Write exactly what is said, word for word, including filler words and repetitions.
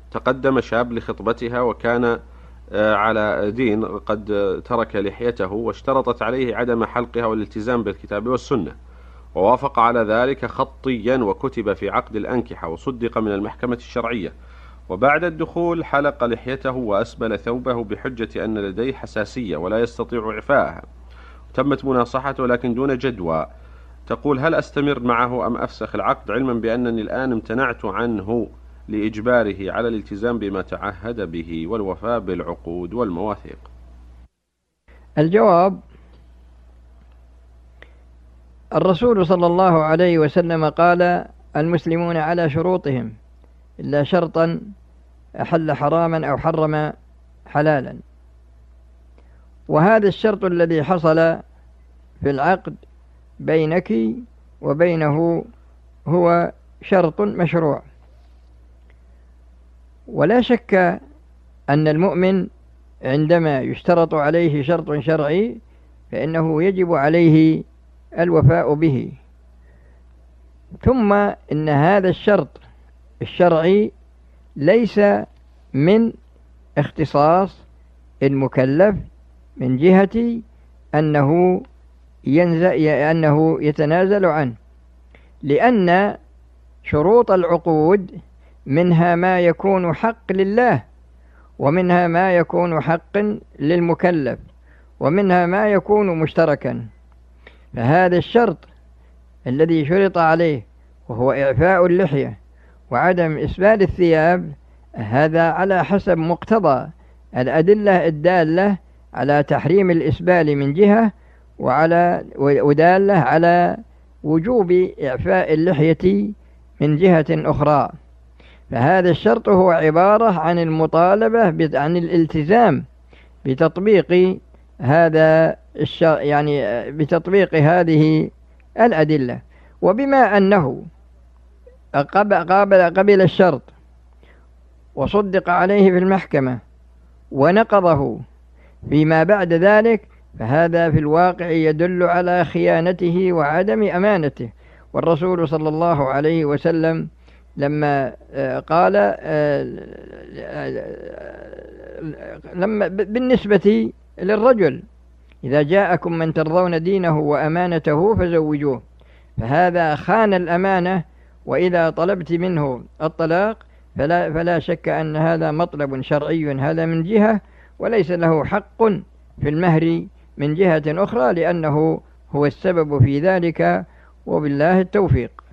تقدم شاب لخطبتها وكان على دين قد ترك لحيته، واشترطت عليه عدم حلقها والالتزام بالكتاب والسنة، ووافق على ذلك خطيا وكتب في عقد الأنكحة وصدق من المحكمة الشرعية. وبعد الدخول حلق لحيته وأسبل ثوبه بحجة أن لديه حساسية ولا يستطيع إعفاءها. تمت مناصحته لكن دون جدوى. تقول: هل أستمر معه أم أفسخ العقد، علما بأنني الآن امتنعت عنه لإجباره على الالتزام بما تعهد به والوفاء بالعقود والمواثيق؟ الجواب: الرسول صلى الله عليه وسلم قال: المسلمون على شروطهم إلا شرطا أحل حراما أو حرم حلالا. وهذا الشرط الذي حصل في العقد بينك وبينه هو شرط مشروع، ولا شك أن المؤمن عندما يشترط عليه شرط شرعي فإنه يجب عليه الوفاء به. ثم إن هذا الشرط الشرعي ليس من اختصاص المكلف من جهة أنه ينزل أنه يتنازل عنه، لأن شروط العقود منها ما يكون حق لله، ومنها ما يكون حق للمكلف، ومنها ما يكون مشتركا. فهذا الشرط الذي شرط عليه وهو إعفاء اللحية وعدم إسبال الثياب، هذا على حسب مقتضى الأدلة الدالة على تحريم الإسبال من جهة، وعلى ودالة على وجوب إعفاء اللحية من جهة أخرى. فهذا الشرط هو عبارة عن المطالبة عن الالتزام بتطبيق هذا الشرط، يعني بتطبيق هذه الأدلة. وبما أنه قابل قبل الشرط وصدق عليه في المحكمة ونقضه فيما بعد ذلك، فهذا في الواقع يدل على خيانته وعدم أمانته. والرسول صلى الله عليه وسلم لما قال لما بالنسبة للرجل: إذا جاءكم من ترضون دينه وأمانته فزوجوه، فهذا خان الأمانة. وإذا طلبت منه الطلاق فلا, فلا شك أن هذا مطلب شرعي، هذا من جهة، وليس له حق في المهر من جهة أخرى، لأنه هو السبب في ذلك، وبالله التوفيق.